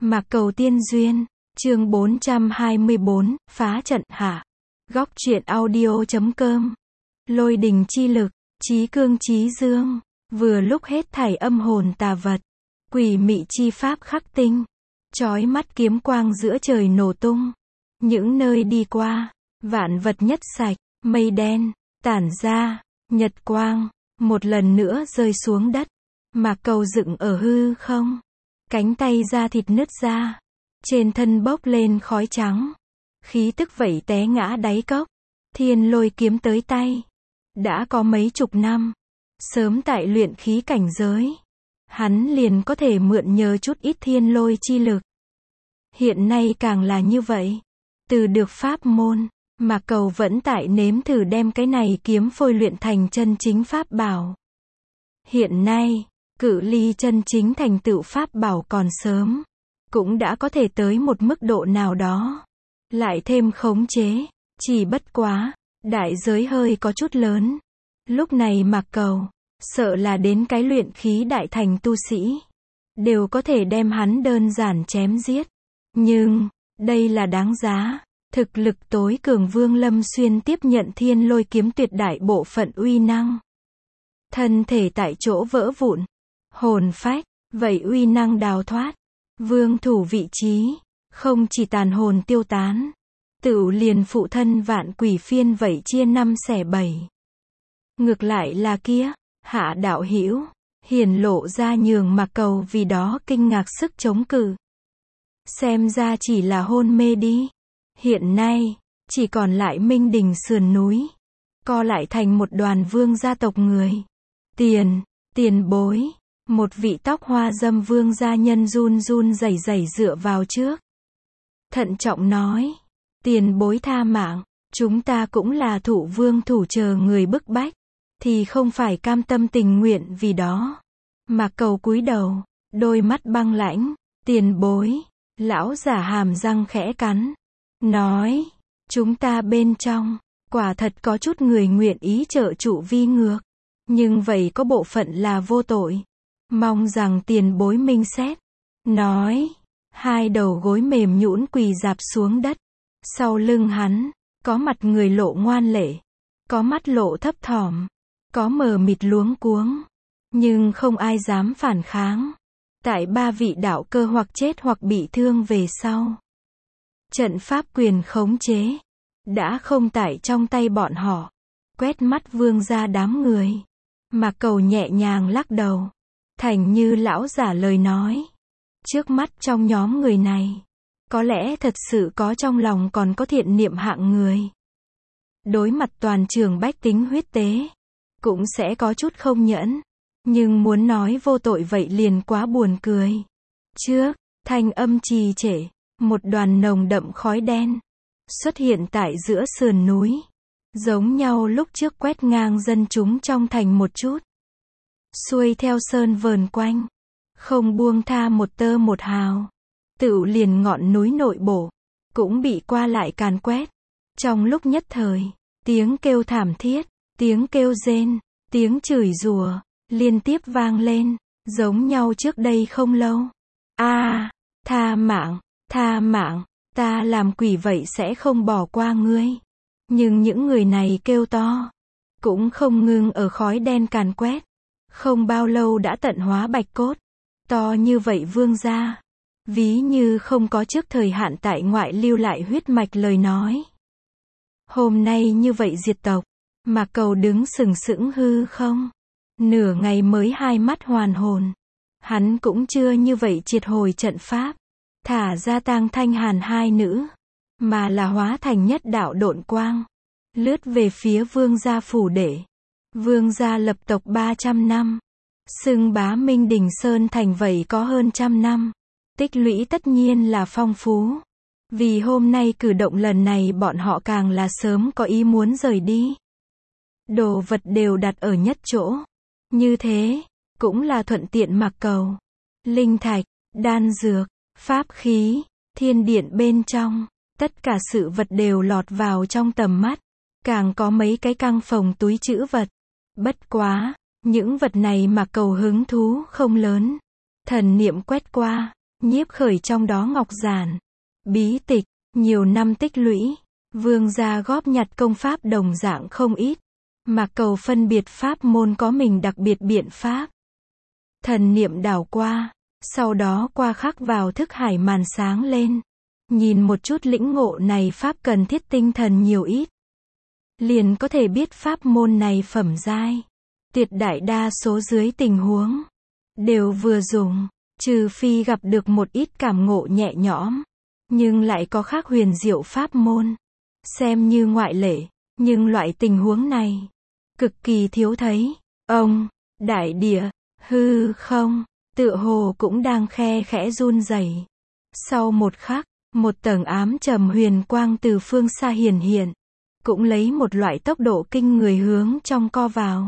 Mạc Cầu Tiên Duyên, chương 424, phá trận hạ. Góc truyện audio.com. Lôi đình chi lực, chí cương chí dương, vừa lúc hết thảy âm hồn tà vật, quỷ mị chi pháp khắc tinh, chói mắt kiếm quang giữa trời nổ tung. Những nơi đi qua, vạn vật nhất sạch, mây đen, tản ra, nhật quang, một lần nữa rơi xuống đất. Mạc Cầu dựng ở hư không. Cánh tay da thịt nứt ra. Trên thân bốc lên khói trắng. Khí tức vẩy té ngã đáy cốc. Thiên lôi kiếm tới tay. Đã có mấy chục năm. Sớm tại luyện khí cảnh giới. Hắn liền có thể mượn nhờ chút ít thiên lôi chi lực. Hiện nay càng là như vậy. Từ được pháp môn, Mạc Cầu vẫn tại nếm thử đem cái này kiếm phôi luyện thành chân chính pháp bảo. Hiện nay, cự ly chân chính thành tựu pháp bảo còn sớm, cũng đã có thể tới một mức độ nào đó. Lại thêm khống chế, chỉ bất quá, đại giới hơi có chút lớn. Lúc này Mạc Cầu, sợ là đến cái luyện khí đại thành tu sĩ, đều có thể đem hắn đơn giản chém giết. Nhưng, đây là đáng giá. Thực lực tối cường Vương Lâm Xuyên tiếp nhận thiên lôi kiếm tuyệt đại bộ phận uy năng. Thân thể tại chỗ vỡ vụn. Hồn phách, vậy uy năng đào thoát. Vương thủ vị trí, không chỉ tàn hồn tiêu tán. Tựu liền phụ thân vạn quỷ phiên vậy chia 5 xẻ 7. Ngược lại là kia, Hạ đạo hữu hiển lộ ra nhường Mạc Cầu vì đó kinh ngạc sức chống cự. Xem ra chỉ là hôn mê đi. Hiện nay, chỉ còn lại Minh Đình sườn núi. Co lại thành một đoàn vương gia tộc người. Tiền bối. Một vị tóc hoa dâm vương gia nhân run run rẩy rẩy dựa vào trước. Thận trọng nói. Tiền bối tha mạng. Chúng ta cũng là thụ vương thủ chờ người bức bách. Thì không phải cam tâm tình nguyện vì đó. Mạc Cầu cúi đầu. Đôi mắt băng lãnh. Tiền bối. Lão giả hàm răng khẽ cắn. Nói, chúng ta bên trong, quả thật có chút người nguyện ý trợ trụ vi ngược. Nhưng vậy có bộ phận là vô tội. Mong rằng tiền bối minh xét. Nói, hai đầu gối mềm nhũn quỳ rạp xuống đất. Sau lưng hắn, có mặt người lộ ngoan lệ. Có mắt lộ thấp thỏm. Có mờ mịt luống cuống. Nhưng không ai dám phản kháng. Tại 3 vị đạo cơ hoặc chết hoặc bị thương về sau. Trận pháp quyền khống chế, đã không tại trong tay bọn họ. Quét mắt vương ra đám người. Mạc Cầu nhẹ nhàng lắc đầu. Thành như lão giả lời nói. Trước mắt trong nhóm người này, có lẽ thật sự có trong lòng còn có thiện niệm hạng người. Đối mặt toàn trường bách tính huyết tế, cũng sẽ có chút không nhẫn. Nhưng muốn nói vô tội vậy liền quá buồn cười. Trước, thanh âm trì trệ. Một đoàn nồng đậm khói đen xuất hiện tại giữa sườn núi, giống nhau lúc trước quét ngang dân chúng trong thành một chút, xuôi theo sơn vờn quanh, không buông tha một tơ một hào. Tựu liền ngọn núi nội bộ cũng bị qua lại càn quét. Trong lúc nhất thời, tiếng kêu thảm thiết, tiếng kêu rên, tiếng chửi rủa liên tiếp vang lên, giống nhau trước đây không lâu. Tha mạng, ta làm quỷ vậy sẽ không bỏ qua ngươi. Nhưng những người này kêu to, cũng không ngừng ở khói đen càn quét. Không bao lâu đã tận hóa bạch cốt. To như vậy vương gia, ví như không có trước thời hạn tại ngoại lưu lại huyết mạch lời nói. Hôm nay như vậy diệt tộc, Mạc Cầu đứng sừng sững hư không. Nửa ngày mới hai mắt hoàn hồn. Hắn cũng chưa như vậy triệt hồi trận pháp. Thả ra Tang Thanh Hàn hai nữ, mà là hóa thành nhất đạo độn quang, lướt về phía vương gia phủ đệ. Vương gia lập tộc 300 năm, xưng bá Minh Đình Sơn thành vậy có hơn 100 năm, tích lũy tất nhiên là phong phú. Vì hôm nay cử động lần này bọn họ càng là sớm có ý muốn rời đi. Đồ vật đều đặt ở nhất chỗ, như thế cũng là thuận tiện Mạc Cầu. Linh thạch, đan dược, pháp khí, thiên điện bên trong, tất cả sự vật đều lọt vào trong tầm mắt. Càng có mấy cái căng phòng túi trữ vật. Bất quá, những vật này Mạc Cầu hứng thú không lớn. Thần niệm quét qua, nhiếp khởi trong đó ngọc giản, bí tịch, nhiều năm tích lũy, Vương gia góp nhặt công pháp đồng dạng không ít. Mạc Cầu phân biệt pháp môn có mình đặc biệt biện pháp. Thần niệm đảo qua, sau đó qua khắc vào thức hải màn sáng lên. Nhìn một chút lĩnh ngộ này pháp cần thiết tinh thần nhiều ít. Liền có thể biết pháp môn này phẩm giai. Tuyệt đại đa số dưới tình huống đều vừa dùng, trừ phi gặp được một ít cảm ngộ nhẹ nhõm, nhưng lại có khác huyền diệu pháp môn, xem như ngoại lệ, nhưng loại tình huống này cực kỳ thiếu thấy. Ông, đại địa, hư không, tựa hồ cũng đang khe khẽ run rẩy. Sau một khắc, một tầng ám trầm huyền quang từ phương xa hiển hiện, cũng lấy một loại tốc độ kinh người hướng trong co vào.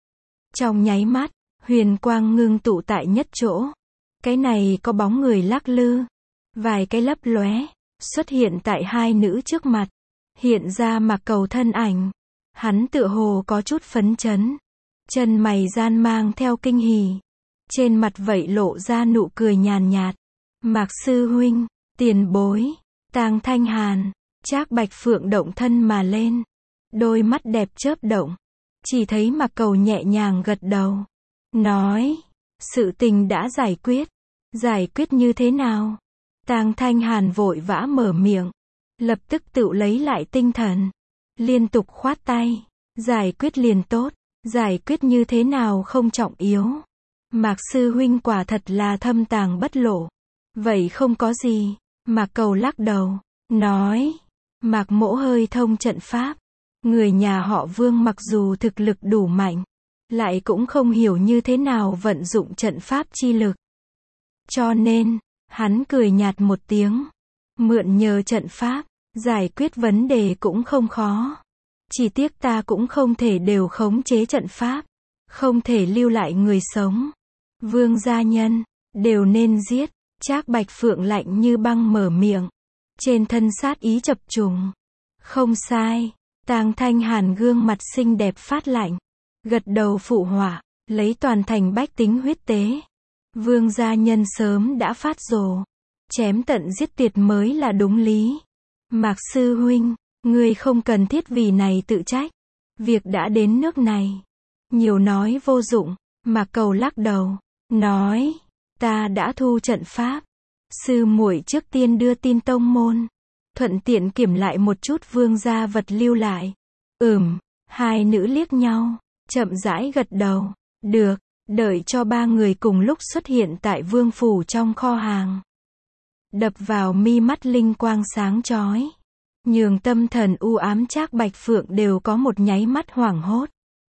Trong nháy mắt, huyền quang ngưng tụ tại nhất chỗ. Cái này có bóng người lắc lư, vài cái lấp lóe, xuất hiện tại hai nữ trước mặt. Hiện ra Mạc Cầu thân ảnh. Hắn tựa hồ có chút phấn chấn. Chân mày gian mang theo kinh hỉ. Trên mặt vậy lộ ra nụ cười nhàn nhạt. Mạc sư huynh, tiền bối, Tang Thanh Hàn, Trác Bạch Phượng động thân mà lên. Đôi mắt đẹp chớp động. Chỉ thấy Mạc Cầu nhẹ nhàng gật đầu. Nói, sự tình đã giải quyết. Giải quyết như thế nào? Tang Thanh Hàn vội vã mở miệng. Lập tức tự lấy lại tinh thần. Liên tục khoát tay. Giải quyết liền tốt. Giải quyết như thế nào không trọng yếu. Mạc sư huynh quả thật là thâm tàng bất lộ. Vậy không có gì. Mạc Cầu lắc đầu. Nói. Mạc mỗ hơi thông trận pháp. Người nhà họ Vương mặc dù thực lực đủ mạnh, lại cũng không hiểu như thế nào vận dụng trận pháp chi lực. Cho nên, hắn cười nhạt một tiếng. Mượn nhờ trận pháp, giải quyết vấn đề cũng không khó. Chỉ tiếc ta cũng không thể đều khống chế trận pháp. Không thể lưu lại người sống. Vương gia nhân, đều nên giết. Trác Bạch Phượng lạnh như băng mở miệng. Trên thân sát ý chập trùng. Không sai. Tang Thanh Hàn gương mặt xinh đẹp phát lạnh. Gật đầu phụ họa, lấy toàn thành bách tính huyết tế. Vương gia nhân sớm đã phát rồ. Chém tận giết tuyệt mới là đúng lý. Mạc sư huynh, ngươi không cần thiết vì này tự trách. Việc đã đến nước này. Nhiều nói vô dụng. Mạc Cầu lắc đầu. Nói, ta đã thu trận pháp. Sư muội trước tiên đưa tin tông môn. Thuận tiện kiểm lại một chút vương gia vật lưu lại. Hai nữ liếc nhau. Chậm rãi gật đầu. Được, đợi cho ba người cùng lúc xuất hiện tại vương phủ trong kho hàng. Đập vào mi mắt linh quang sáng chói. Nhường tâm thần u ám Trác Bạch Phượng đều có một nháy mắt hoảng hốt.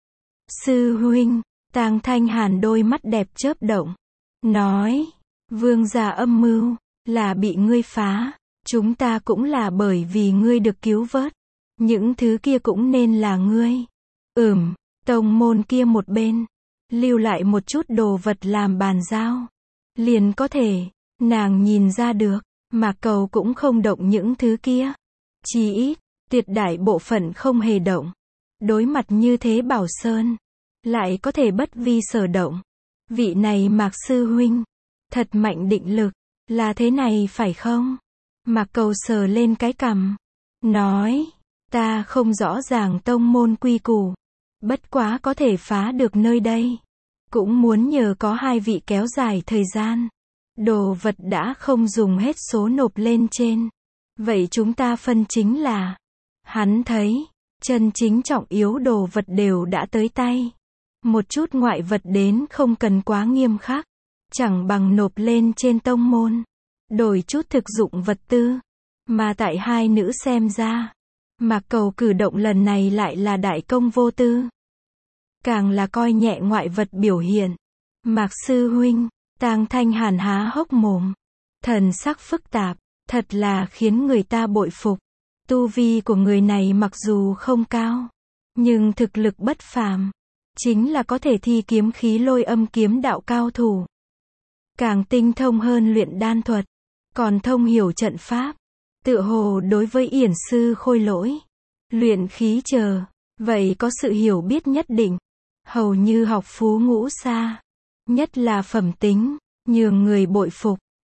Sư huynh, Tang Thanh Hàn đôi mắt đẹp chớp động. Nói, vương gia âm mưu, là bị ngươi phá. Chúng ta cũng là bởi vì ngươi được cứu vớt. Những thứ kia cũng nên là ngươi. Tông môn kia một bên. Lưu lại một chút đồ vật làm bàn giao. Liền có thể. Nàng nhìn ra được. Mạc Cầu cũng không động những thứ kia. Chỉ ít. Tuyệt đại bộ phận không hề động. Đối mặt như thế Bảo Sơn. Lại có thể bất vi sở động. Vị này Mạc sư huynh. Thật mạnh định lực. Là thế này phải không? Mạc Cầu sờ lên cái cằm. Nói. Ta không rõ ràng tông môn quy củ. Bất quá có thể phá được nơi đây. Cũng muốn nhờ có hai vị kéo dài thời gian. Đồ vật đã không dùng hết số nộp lên trên. Vậy chúng ta phân chính là. Hắn thấy. Chân chính trọng yếu đồ vật đều đã tới tay. Một chút ngoại vật đến không cần quá nghiêm khắc. Chẳng bằng nộp lên trên tông môn. Đổi chút thực dụng vật tư. Mà tại hai nữ xem ra. Mạc Cầu cử động lần này lại là đại công vô tư. Càng là coi nhẹ ngoại vật biểu hiện. Mạc sư huynh, Tang Thanh Hàn há hốc mồm. Thần sắc phức tạp, thật là khiến người ta bội phục. Tu vi của người này mặc dù không cao, nhưng thực lực bất phàm. Chính là có thể thi kiếm khí lôi âm kiếm đạo cao thủ. Càng tinh thông hơn luyện đan thuật. Còn thông hiểu trận pháp. Tựa hồ đối với yển sư khôi lỗi. Luyện khí chờ. Vậy có sự hiểu biết nhất định. Hầu như học phú ngũ xa. Nhất là phẩm tính. Nhường người bội phục.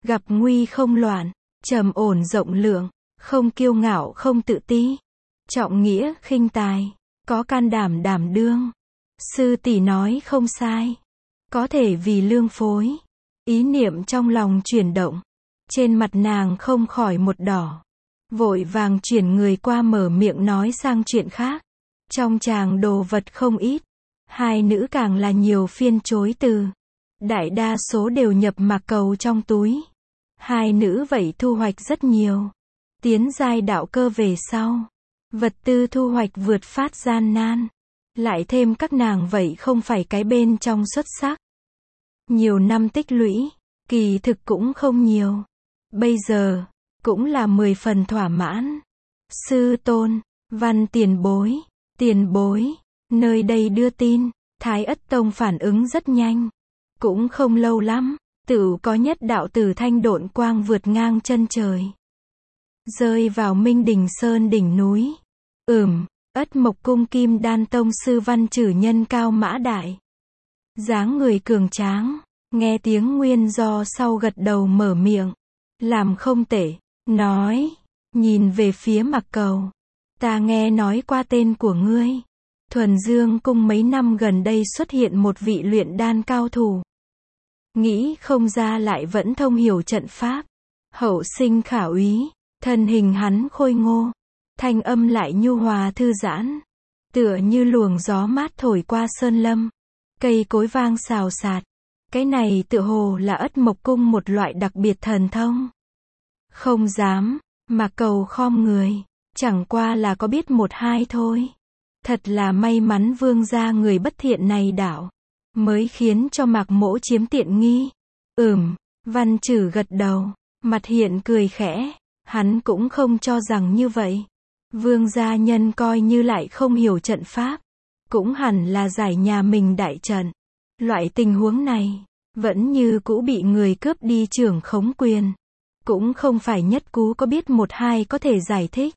gặp nguy không loạn, trầm ổn rộng lượng, không kiêu ngạo không tự ti, trọng nghĩa khinh tài, có can đảm đảm đương. Sư tỷ nói không sai. Có thể vì lương phối. Ý niệm trong lòng chuyển động. Trên mặt nàng không khỏi một đỏ. Vội vàng chuyển người qua mở miệng nói sang chuyện khác. Trong tràng đồ vật không ít. Hai nữ càng là nhiều phiên chối từ. Đại đa số đều nhập mạc cầu trong túi. Hai nữ vậy thu hoạch rất nhiều. Tiến giai đạo cơ về sau. Vật tư thu hoạch vượt phát gian nan. Lại thêm các nàng vậy không phải cái bên trong xuất sắc. Nhiều năm tích lũy, kỳ thực cũng không nhiều. Bây giờ, cũng là 10 phần thỏa mãn. Sư tôn, Văn tiền bối, nơi đây đưa tin, Thái Ất Tông phản ứng rất nhanh. Cũng không lâu lắm, tựu có nhất đạo tử thanh độn quang vượt ngang chân trời. Rơi vào Minh Đình Sơn đỉnh núi. Ất Mộc Cung Kim Đan Tông sư Văn Chử nhân cao mã đại. Dáng người cường tráng, nghe tiếng nguyên do sau gật đầu mở miệng. Làm không tệ, nói, nhìn về phía Mạc Cầu. Ta nghe nói qua tên của ngươi. Thuần Dương Cung mấy năm gần đây xuất hiện một vị luyện đan cao thủ. Nghĩ không ra lại vẫn thông hiểu trận pháp. Hậu sinh khả úy, thân hình hắn khôi ngô. Thanh âm lại nhu hòa thư giãn. Tựa như luồng gió mát thổi qua sơn lâm. Cây cối vang xào xạc. Cái này tựa hồ là Ất Mộc Cung một loại đặc biệt thần thông. Không dám, Mạc Cầu khom người. Chẳng qua là có biết một hai thôi. Thật là may mắn vương gia người bất thiện này đảo. Mới khiến cho Mạc Mỗ chiếm tiện nghi. Văn Chử gật đầu. Mặt hiện cười khẽ. Hắn cũng không cho rằng như vậy. Vương gia nhân coi như lại không hiểu trận pháp. Cũng hẳn là giải nhà mình đại trận. Loại tình huống này, vẫn như cũ bị người cướp đi trưởng khống quyền. Cũng không phải nhất cú có biết một hai có thể giải thích.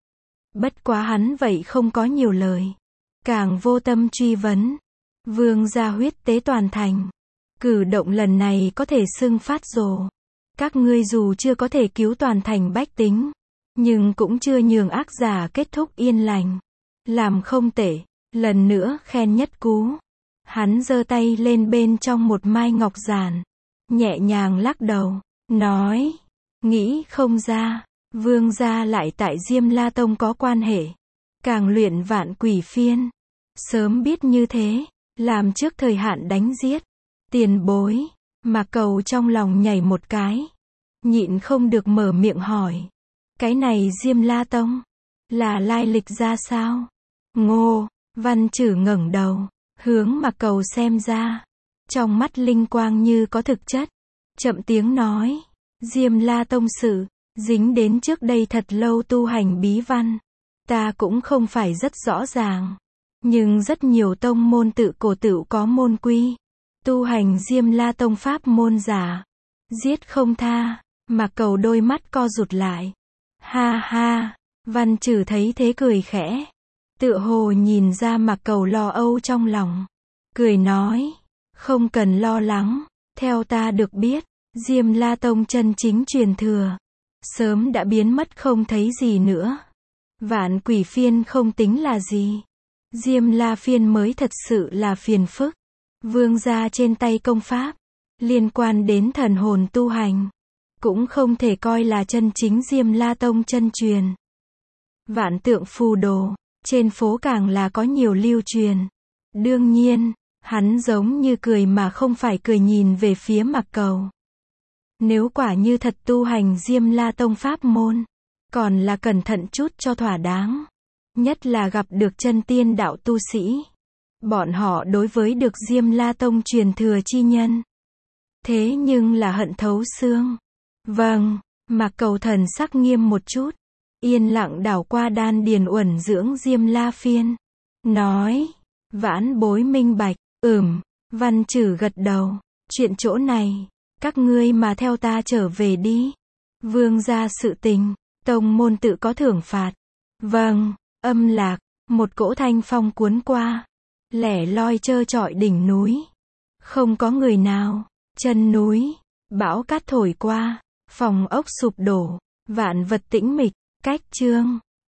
Bất quá hắn vậy không có nhiều lời. Càng vô tâm truy vấn. Vương gia huyết tế toàn thành. Cử động lần này có thể xưng phát rồ. Các ngươi dù chưa có thể cứu toàn thành bách tính. Nhưng cũng chưa nhường ác giả kết thúc yên lành. Làm không tệ. Lần nữa khen nhất cú. Hắn giơ tay lên bên trong một mai ngọc giản. Nhẹ nhàng lắc đầu. Nói. Nghĩ không ra. Vương gia lại tại Diêm La Tông có quan hệ. Càng luyện vạn quỷ phiên. Sớm biết như thế. Làm trước thời hạn đánh giết. Tiền bối. Mạc Cầu trong lòng nhảy một cái. Nhịn không được mở miệng hỏi. Cái này Diêm La Tông. Là lai lịch ra sao? Ngô. Văn Chử ngẩng đầu. Hướng Mạc Cầu xem ra. Trong mắt linh quang như có thực chất. Chậm tiếng nói. Diêm La Tông sự. Dính đến trước đây thật lâu tu hành bí văn. Ta cũng không phải rất rõ ràng. Nhưng rất nhiều tông môn tự cổ tựu có môn quy. Tu hành Diêm La Tông pháp môn giả. Giết không tha. Mạc Cầu đôi mắt co rụt lại. Ha ha. Văn Chử thấy thế cười khẽ. Tựa hồ nhìn ra Mạc Cầu lo âu trong lòng. Cười nói. Không cần lo lắng. Theo ta được biết. Diêm La Tông chân chính truyền thừa. Sớm đã biến mất không thấy gì nữa. Vạn quỷ phiên không tính là gì. Diêm La phiên mới thật sự là phiền phức. Vương gia trên tay công pháp. Liên quan đến thần hồn tu hành. Cũng không thể coi là chân chính Diêm La Tông chân truyền. Vạn tượng phù đồ. Trên phố càng là có nhiều lưu truyền. Đương nhiên, hắn giống như cười mà không phải cười nhìn về phía Mạc Cầu. Nếu quả như thật tu hành Diêm La Tông pháp môn, còn là cẩn thận chút cho thỏa đáng. Nhất là gặp được chân tiên đạo tu sĩ. Bọn họ đối với được Diêm La Tông truyền thừa chi nhân. Thế nhưng là hận thấu xương. Vâng, Mạc Cầu thần sắc nghiêm một chút. Yên lặng đảo qua đan điền uẩn dưỡng Diêm La phiên. Nói. Vãn bối minh bạch. Văn Chử gật đầu. Chuyện chỗ này. Các ngươi mà theo ta trở về đi. Vương gia sự tình. Tông môn tự có thưởng phạt. Vâng. Âm lạc. Một cỗ thanh phong cuốn qua. Lẻ loi trơ trọi đỉnh núi. Không có người nào. Chân núi. Bão cát thổi qua. Phòng ốc sụp đổ, vạn vật tĩnh mịch, cách chương.